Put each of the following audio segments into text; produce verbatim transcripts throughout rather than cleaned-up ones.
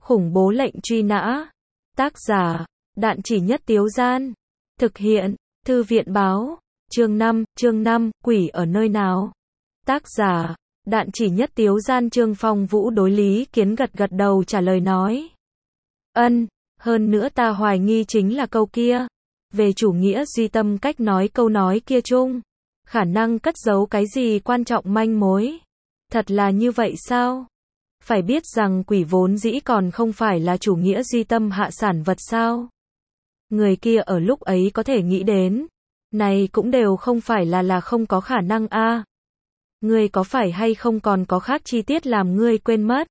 Khủng bố lệnh truy nã. Tác giả, Đạn Chỉ Nhất Tiếu Gian. Thực hiện, Thư viện báo. Chương năm, chương năm, quỷ ở nơi nào? Tác giả, Đạn Chỉ Nhất Tiếu Gian. Trương Phong Vũ đối Lý Kiến gật gật đầu trả lời nói. Ân, hơn nữa ta hoài nghi chính là câu kia. Về chủ nghĩa duy tâm cách nói câu nói kia chung. Khả năng cất giấu cái gì quan trọng manh mối. Thật là như vậy sao? Phải biết rằng quỷ vốn dĩ còn không phải là chủ nghĩa duy tâm hạ sản vật sao? Người kia ở lúc ấy có thể nghĩ đến. Này cũng đều không phải là là không có khả năng a. À. Ngươi có phải hay không còn có khác chi tiết làm ngươi quên mất?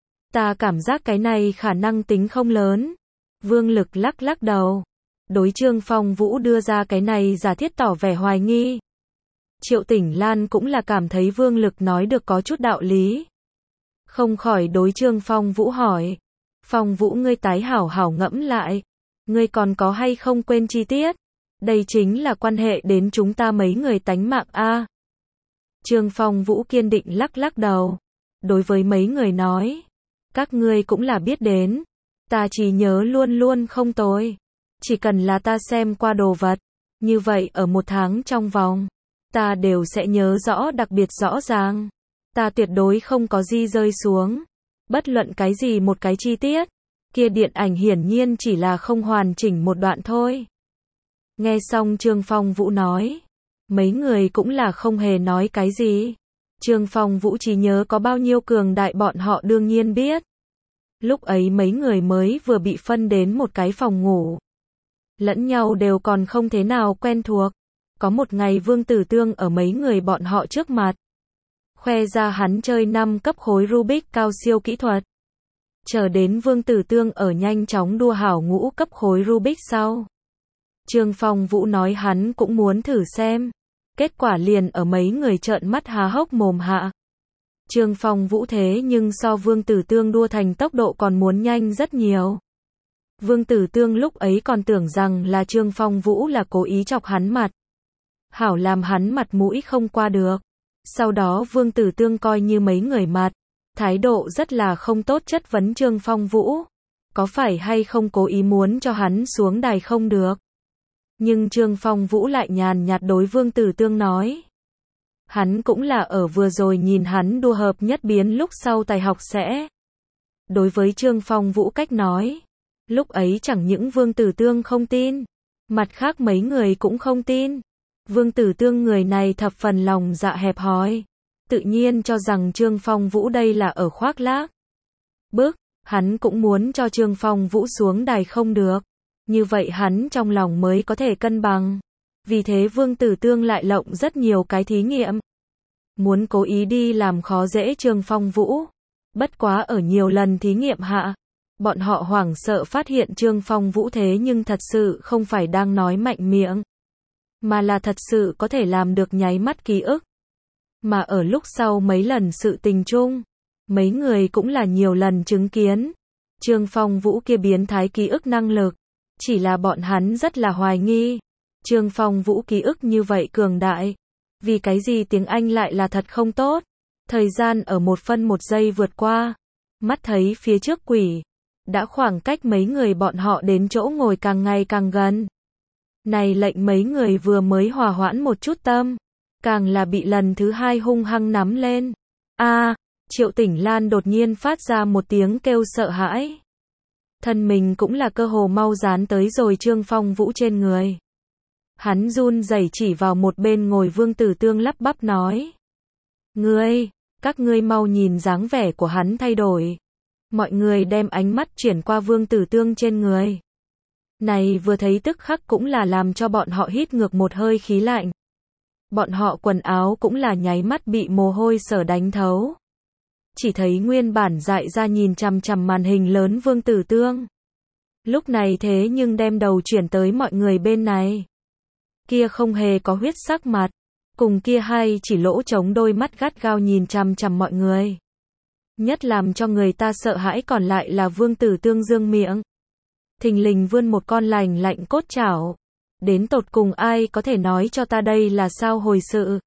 Ta cảm giác cái này khả năng tính không lớn. Vương Lực lắc lắc đầu. Đối Trương Phong Vũ đưa ra cái này giả thiết tỏ vẻ hoài nghi. Triệu Tỉnh Lan cũng là cảm thấy Vương Lực nói được có chút đạo lý. Không khỏi đối Trương Phong Vũ hỏi. Phong Vũ ngươi tái hảo hảo ngẫm lại. Ngươi còn có hay không quên chi tiết? Đây chính là quan hệ đến chúng ta mấy người tánh mạng a. À. Trương Phong Vũ kiên định lắc lắc đầu. Đối với mấy người nói. Các ngươi cũng là biết đến. Ta chỉ nhớ luôn luôn không tồi. Chỉ cần là ta xem qua đồ vật. Như vậy ở một tháng trong vòng. Ta đều sẽ nhớ rõ đặc biệt rõ ràng. Ta tuyệt đối không có gì rơi xuống. Bất luận cái gì một cái chi tiết. Kia điện ảnh hiển nhiên chỉ là không hoàn chỉnh một đoạn thôi. Nghe xong Trương Phong Vũ nói. Mấy người cũng là không hề nói cái gì. Trương Phong Vũ chỉ nhớ có bao nhiêu cường đại bọn họ đương nhiên biết. Lúc ấy mấy người mới vừa bị phân đến một cái phòng ngủ. Lẫn nhau đều còn không thế nào quen thuộc. Có một ngày Vương Tử Tương ở mấy người bọn họ trước mặt. Khoe ra hắn chơi năm cấp khối Rubik cao siêu kỹ thuật. Chờ đến Vương Tử Tương ở nhanh chóng đua hảo ngũ cấp khối Rubik sau. Trương Phong Vũ nói hắn cũng muốn thử xem. Kết quả liền ở mấy người trợn mắt há hốc mồm hạ. Trương Phong Vũ thế nhưng so Vương Tử Tương đua thành tốc độ còn muốn nhanh rất nhiều. Vương Tử Tương lúc ấy còn tưởng rằng là Trương Phong Vũ là cố ý chọc hắn mặt. Hảo làm hắn mặt mũi không qua được. Sau đó Vương Tử Tương coi như mấy người mặt. Thái độ rất là không tốt chất vấn Trương Phong Vũ. Có phải hay không cố ý muốn cho hắn xuống đài không được. Nhưng Trương Phong Vũ lại nhàn nhạt đối Vương Tử Tương nói. Hắn cũng là ở vừa rồi nhìn hắn đua hợp nhất biến lúc sau tài học sẽ. Đối với Trương Phong Vũ cách nói. Lúc ấy chẳng những Vương Tử Tương không tin. Mặt khác mấy người cũng không tin. Vương Tử Tương người này thập phần lòng dạ hẹp hòi. Tự nhiên cho rằng Trương Phong Vũ đây là ở khoác lác. Bước, hắn cũng muốn cho Trương Phong Vũ xuống đài không được. Như vậy hắn trong lòng mới có thể cân bằng. Vì thế Vương Tử Tương lại lộng rất nhiều cái thí nghiệm. Muốn cố ý đi làm khó dễ Trương Phong Vũ. Bất quá ở nhiều lần thí nghiệm hạ. Bọn họ hoảng sợ phát hiện Trương Phong Vũ thế nhưng thật sự không phải đang nói mạnh miệng. Mà là thật sự có thể làm được nháy mắt ký ức. Mà ở lúc sau mấy lần sự tình chung. Mấy người cũng là nhiều lần chứng kiến. Trương Phong Vũ kia biến thái ký ức năng lực. Chỉ là bọn hắn rất là hoài nghi. Trương Phong Vũ ký ức như vậy cường đại. Vì cái gì tiếng Anh lại là thật không tốt. Thời gian ở một phân một giây vượt qua. Mắt thấy phía trước quỷ. Đã khoảng cách mấy người bọn họ đến chỗ ngồi càng ngày càng gần. Này lệnh mấy người vừa mới hòa hoãn một chút tâm. Càng là bị lần thứ hai hung hăng nắm lên. A, à, Triệu Tỉnh Lan đột nhiên phát ra một tiếng kêu sợ hãi. Thân mình cũng là cơ hồ mau dán tới rồi Trương Phong Vũ trên người. Hắn run rẩy chỉ vào một bên ngồi Vương Tử Tương lắp bắp nói. Ngươi, các ngươi mau nhìn dáng vẻ của hắn thay đổi. Mọi người đem ánh mắt chuyển qua Vương Tử Tương trên người. Này vừa thấy tức khắc cũng là làm cho bọn họ hít ngược một hơi khí lạnh. Bọn họ quần áo cũng là nháy mắt bị mồ hôi sở đánh thấu. Chỉ thấy nguyên bản dại ra nhìn chằm chằm màn hình lớn Vương Tử Tương. Lúc này thế nhưng đem đầu chuyển tới mọi người bên này. Kia không hề có huyết sắc mặt. Cùng kia hay chỉ lỗ trống đôi mắt gắt gao nhìn chằm chằm mọi người. Nhất làm cho người ta sợ hãi còn lại là Vương Tử Tương dương miệng. Thình lình vươn một con lành lạnh cốt chảo. Đến tột cùng ai có thể nói cho ta đây là sao hồi sự.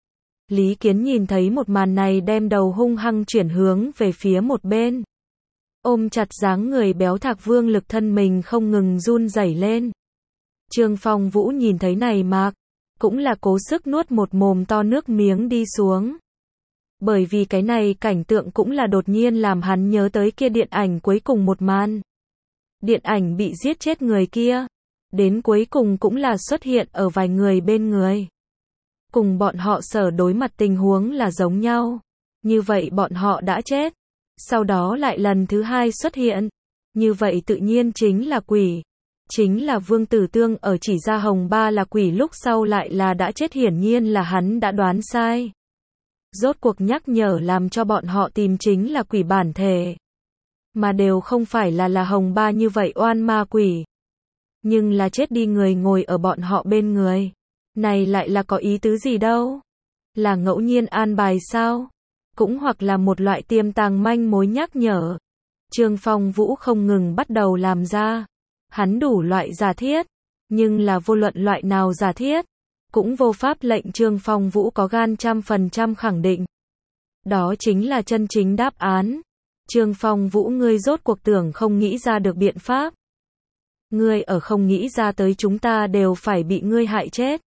Lý Kiến nhìn thấy một màn này đem đầu hung hăng chuyển hướng về phía một bên. ôm chặt dáng người béo Thạc Vương Lực, thân mình không ngừng run rẩy lên. Trương Phong Vũ nhìn thấy này mạc, cũng là cố sức nuốt một mồm to nước miếng đi xuống. Bởi vì cái này cảnh tượng cũng là đột nhiên làm hắn nhớ tới kia điện ảnh cuối cùng một màn. Điện ảnh bị giết chết người kia, đến cuối cùng cũng là xuất hiện ở vài người bên người. Cùng bọn họ sở đối mặt tình huống là giống nhau. Như vậy bọn họ đã chết. Sau đó lại lần thứ hai xuất hiện. Như vậy tự nhiên chính là quỷ. Chính là Vương Tử Tương ở chỉ ra Hồng Ba là quỷ lúc sau lại là đã chết, hiển nhiên là hắn đã đoán sai. Rốt cuộc nhắc nhở làm cho bọn họ tìm chính là quỷ bản thể. Mà đều không phải là là Hồng Ba như vậy oan ma quỷ. Nhưng là chết đi người ngồi ở bọn họ bên người. Này lại là có ý tứ gì đâu? Là ngẫu nhiên an bài sao? Cũng hoặc là một loại tiềm tàng manh mối nhắc nhở. Trương Phong Vũ không ngừng bắt đầu làm ra. Hắn đủ loại giả thiết. Nhưng là vô luận loại nào giả thiết. Cũng vô pháp lệnh Trương Phong Vũ có gan trăm phần trăm khẳng định. Đó chính là chân chính đáp án. Trương Phong Vũ, ngươi rốt cuộc tưởng không nghĩ ra được biện pháp. Ngươi ở không nghĩ ra tới, chúng ta đều phải bị ngươi hại chết.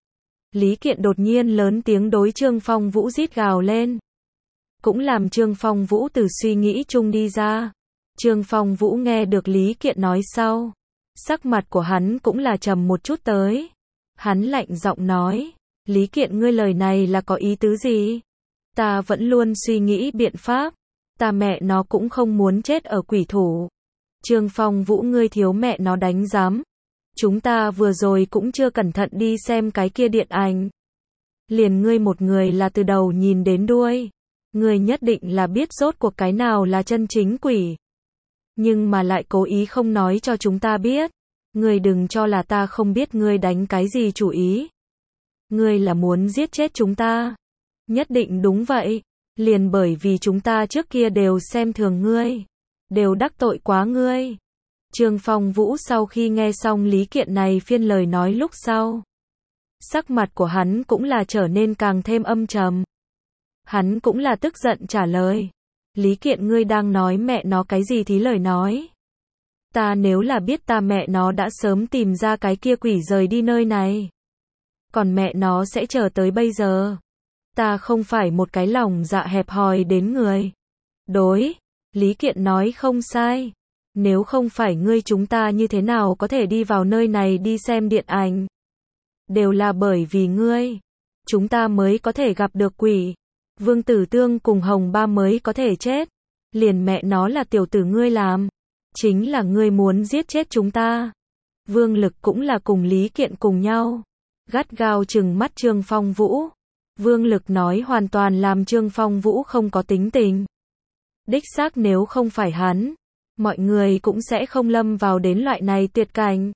Lý Kiện đột nhiên lớn tiếng đối Trương Phong Vũ rít gào lên. Cũng làm Trương Phong Vũ từ suy nghĩ chung đi ra. Trương Phong Vũ nghe được Lý Kiện nói sau. Sắc mặt của hắn cũng là trầm một chút tới. Hắn lạnh giọng nói. Lý Kiện, ngươi lời này là có ý tứ gì? Ta vẫn luôn suy nghĩ biện pháp. Ta mẹ nó cũng không muốn chết ở quỷ thủ. Trương Phong Vũ, ngươi thiếu mẹ nó đánh giám. Chúng ta vừa rồi cũng chưa cẩn thận đi xem cái kia điện ảnh. Liền ngươi một người là từ đầu nhìn đến đuôi. Ngươi nhất định là biết rốt cuộc cái nào là chân chính quỷ. Nhưng mà lại cố ý không nói cho chúng ta biết. Ngươi đừng cho là ta không biết ngươi đánh cái gì chủ ý. Ngươi là muốn giết chết chúng ta. Nhất định đúng vậy. Liền bởi vì chúng ta trước kia đều xem thường ngươi. Đều đắc tội quá ngươi. Trương Phong Vũ sau khi nghe xong Lý Kiện này phiên lời nói lúc sau. Sắc mặt của hắn cũng là trở nên càng thêm âm trầm. Hắn cũng là tức giận trả lời. Lý Kiện, ngươi đang nói mẹ nó cái gì thí lời nói. Ta nếu là biết, ta mẹ nó đã sớm tìm ra cái kia quỷ rời đi nơi này. Còn mẹ nó sẽ chờ tới bây giờ. Ta không phải một cái lòng dạ hẹp hòi đến người. Đối, Lý Kiện nói không sai. Nếu không phải ngươi, chúng ta như thế nào có thể đi vào nơi này đi xem điện ảnh. Đều là bởi vì ngươi. Chúng ta mới có thể gặp được quỷ. Vương Tử Tương cùng Hồng Ba mới có thể chết. Liền mẹ nó là tiểu tử ngươi làm. Chính là ngươi muốn giết chết chúng ta. Vương Lực cũng là cùng Lý Kiện cùng nhau. Gắt gao trừng mắt Trương Phong Vũ. Vương Lực nói hoàn toàn làm Trương Phong Vũ không có tính tình. Đích xác nếu không phải hắn, mọi người cũng sẽ không lâm vào đến loại này tuyệt cảnh.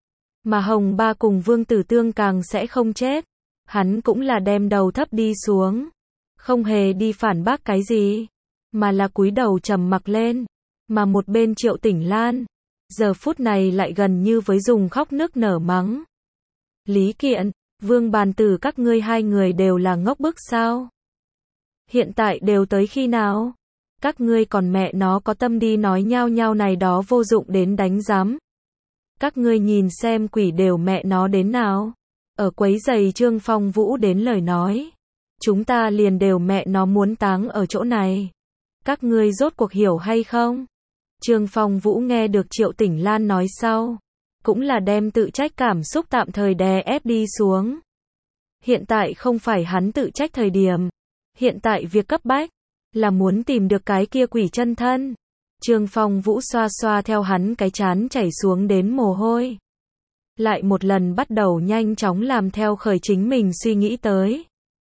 Mà Hồng Ba cùng Vương Tử Tương càng sẽ không chết. Hắn cũng là đem đầu thấp đi xuống. Không hề đi phản bác cái gì. Mà là cúi đầu trầm mặc lên. Mà một bên Triệu Tỉnh Lan. Giờ phút này lại gần như với dùng khóc nức nở mắng. Lý Kiện, Vương Bàn Tử, các ngươi hai người đều là ngốc bức sao? Hiện tại đều tới khi nào? Các ngươi còn mẹ nó có tâm đi nói nhao nhao này đó vô dụng đến đánh giám. Các ngươi nhìn xem quỷ đều mẹ nó đến nào. Ở quấy giày Trương Phong Vũ đến lời nói. Chúng ta liền đều mẹ nó muốn táng ở chỗ này. Các ngươi rốt cuộc hiểu hay không? Trương Phong Vũ nghe được Triệu Tỉnh Lan nói sau. Cũng là đem tự trách cảm xúc tạm thời đè ép đi xuống. Hiện tại không phải hắn tự trách thời điểm. Hiện tại việc cấp bách là muốn tìm được cái kia quỷ chân thân. Trương Phong Vũ xoa xoa theo hắn cái trán chảy xuống đến mồ hôi. Lại một lần bắt đầu nhanh chóng làm theo khởi chính mình suy nghĩ tới.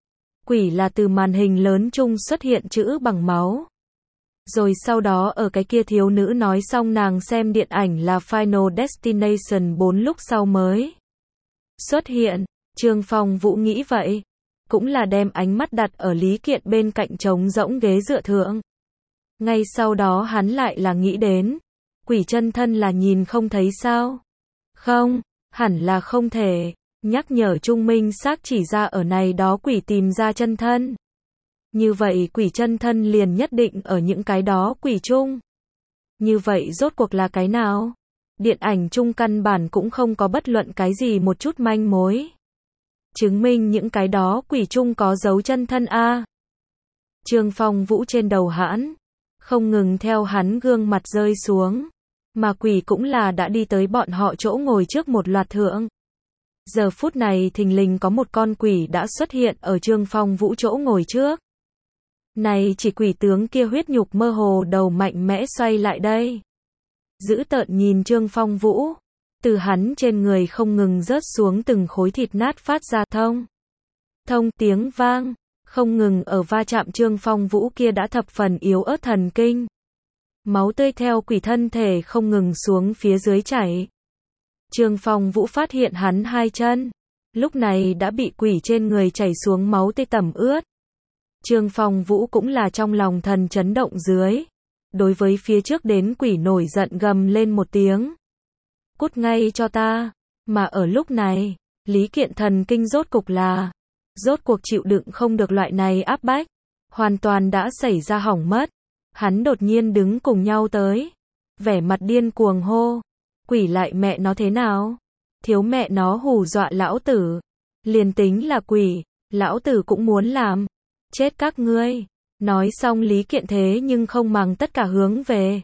Quỷ là từ màn hình lớn chung xuất hiện chữ bằng máu. Rồi sau đó ở cái kia thiếu nữ nói xong nàng xem điện ảnh là Final Destination bốn lúc sau mới xuất hiện. Trương Phong Vũ nghĩ vậy. Cũng là đem ánh mắt đặt ở Lý Kiện bên cạnh trống rỗng ghế dựa thượng. Ngay sau đó hắn lại là nghĩ đến. Quỷ chân thân là nhìn không thấy sao? Không, hẳn là không thể. Nhắc nhở Trung Minh xác chỉ ra ở này đó quỷ tìm ra chân thân. Như vậy quỷ chân thân liền nhất định ở những cái đó quỷ chung. Như vậy rốt cuộc là cái nào? Điện ảnh chung căn bản cũng không có bất luận cái gì một chút manh mối. Chứng minh những cái đó quỷ chung có dấu chân thân a. Trương Phong Vũ trên đầu hãn, không ngừng theo hắn gương mặt rơi xuống, mà quỷ cũng là đã đi tới bọn họ chỗ ngồi trước một loạt thượng. Giờ phút này thình lình có một con quỷ đã xuất hiện ở Trương Phong Vũ chỗ ngồi trước. Này chỉ quỷ tướng kia huyết nhục mơ hồ đầu mạnh mẽ xoay lại đây. Dữ tợn nhìn Trương Phong Vũ, từ hắn trên người không ngừng rớt xuống từng khối thịt nát phát ra thông. Thông tiếng vang, không ngừng ở va chạm Trương Phong Vũ kia đã thập phần yếu ớt thần kinh. Máu tươi theo quỷ thân thể không ngừng xuống phía dưới chảy. Trương Phong Vũ phát hiện hắn hai chân, lúc này đã bị quỷ trên người chảy xuống máu tươi tẩm ướt. Trương Phong Vũ cũng là trong lòng thần chấn động dưới. Đối với phía trước đến quỷ nổi giận gầm lên một tiếng. Cút ngay cho ta. Mà ở lúc này, Lý Kiện thần kinh rốt cục là, rốt cuộc chịu đựng không được loại này áp bách. Hoàn toàn đã xảy ra hỏng mất. Hắn đột nhiên đứng cùng nhau tới. Vẻ mặt điên cuồng hô. Quỷ lại mẹ nó thế nào? Thiếu mẹ nó hù dọa lão tử. Liền tính là quỷ, lão tử cũng muốn làm. Chết các ngươi. Nói xong Lý Kiện thế nhưng không màng tất cả hướng về.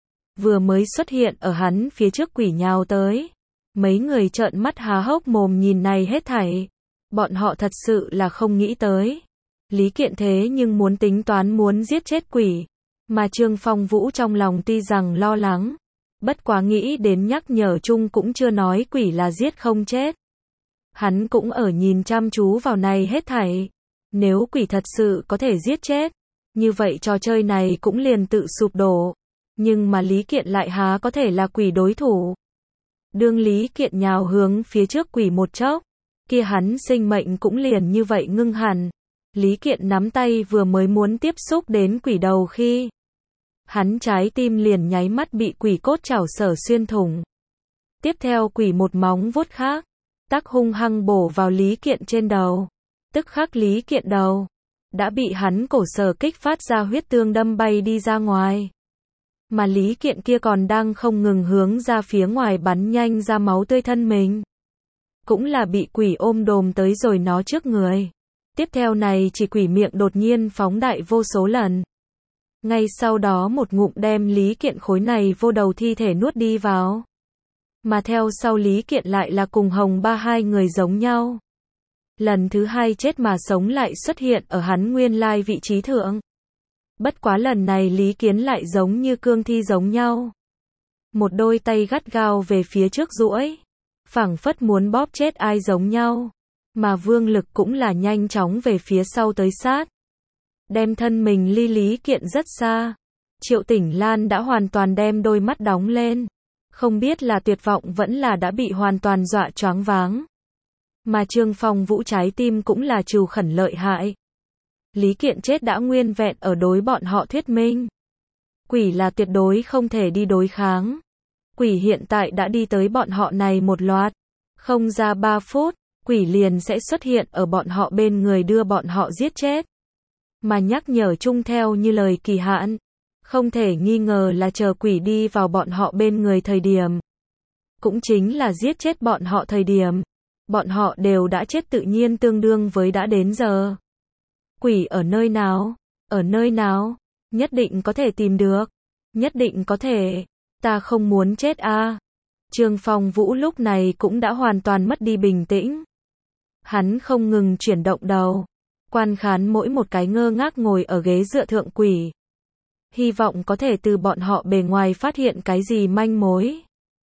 Vừa mới xuất hiện ở hắn phía trước quỷ nhào tới. Mấy người trợn mắt há hốc mồm nhìn này hết thảy. Bọn họ thật sự là không nghĩ tới. Lý Kiện thế nhưng muốn tính toán muốn giết chết quỷ. Mà Trương Phong Vũ trong lòng tuy rằng lo lắng. Bất quá nghĩ đến nhắc nhở chung cũng chưa nói quỷ là giết không chết. Hắn cũng ở nhìn chăm chú vào này hết thảy. Nếu quỷ thật sự có thể giết chết, như vậy trò chơi này cũng liền tự sụp đổ. Nhưng mà Lý Kiện lại há có thể là quỷ đối thủ. Đương Lý Kiện nhào hướng phía trước quỷ một chốc, kia hắn sinh mệnh cũng liền như vậy ngưng hẳn. Lý Kiện nắm tay vừa mới muốn tiếp xúc đến quỷ đầu khi hắn trái tim liền nháy mắt bị quỷ cốt chảo sở xuyên thủng. Tiếp theo quỷ một móng vuốt khác, tắc hung hăng bổ vào Lý Kiện trên đầu. Tức khắc Lý Kiện đầu đã bị hắn cổ sở kích phát ra huyết tương đâm bay đi ra ngoài. Mà Lý Kiện kia còn đang không ngừng hướng ra phía ngoài bắn nhanh ra máu tươi thân mình. Cũng là bị quỷ ôm đồm tới rồi nó trước người. Tiếp theo này chỉ quỷ miệng đột nhiên phóng đại vô số lần. Ngay sau đó một ngụm đem Lý Kiện khối này vô đầu thi thể nuốt đi vào. Mà theo sau Lý Kiện lại là cùng Hồng Ba hai người giống nhau. Lần thứ hai chết mà sống lại xuất hiện ở hắn nguyên lai vị trí thượng. Bất quá lần này Lý Kiến lại giống như cương thi giống nhau. Một đôi tay gắt gao về phía trước duỗi, phảng phất muốn bóp chết ai giống nhau. Mà Vương Lực cũng là nhanh chóng về phía sau tới sát. Đem thân mình ly Lý Kiện rất xa. Triệu Tỉnh Lan đã hoàn toàn đem đôi mắt đóng lên. Không biết là tuyệt vọng vẫn là đã bị hoàn toàn dọa choáng váng. Mà Trương Phong Vũ trái tim cũng là trừ khẩn lợi hại. Lý Kiện chết đã nguyên vẹn ở đối bọn họ thuyết minh. Quỷ là tuyệt đối không thể đi đối kháng. Quỷ hiện tại đã đi tới bọn họ này một loạt. Không ra ba phút, quỷ liền sẽ xuất hiện ở bọn họ bên người đưa bọn họ giết chết. Mà nhắc nhở chung theo như lời kỳ hạn. Không thể nghi ngờ là chờ quỷ đi vào bọn họ bên người thời điểm. Cũng chính là giết chết bọn họ thời điểm. Bọn họ đều đã chết tự nhiên tương đương với đã đến giờ. Quỷ ở nơi nào? Ở nơi nào? Nhất định có thể tìm được. Nhất định có thể. Ta không muốn chết a. À. Trương Phong Vũ lúc này cũng đã hoàn toàn mất đi bình tĩnh. Hắn không ngừng chuyển động đầu. Quan khán mỗi một cái ngơ ngác ngồi ở ghế dựa thượng quỷ. Hy vọng có thể từ bọn họ bề ngoài phát hiện cái gì manh mối.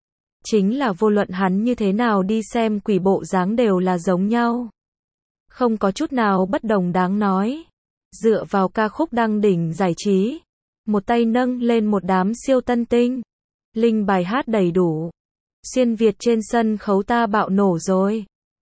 Chính là vô luận hắn như thế nào đi xem quỷ bộ dáng đều là giống nhau. Không có chút nào bất đồng đáng nói. Dựa vào ca khúc đăng đỉnh giải trí. Một tay nâng lên một đám siêu tân tinh. Linh bài hát đầy đủ. Xuyên Việt trên sân khấu ta bạo nổ rồi.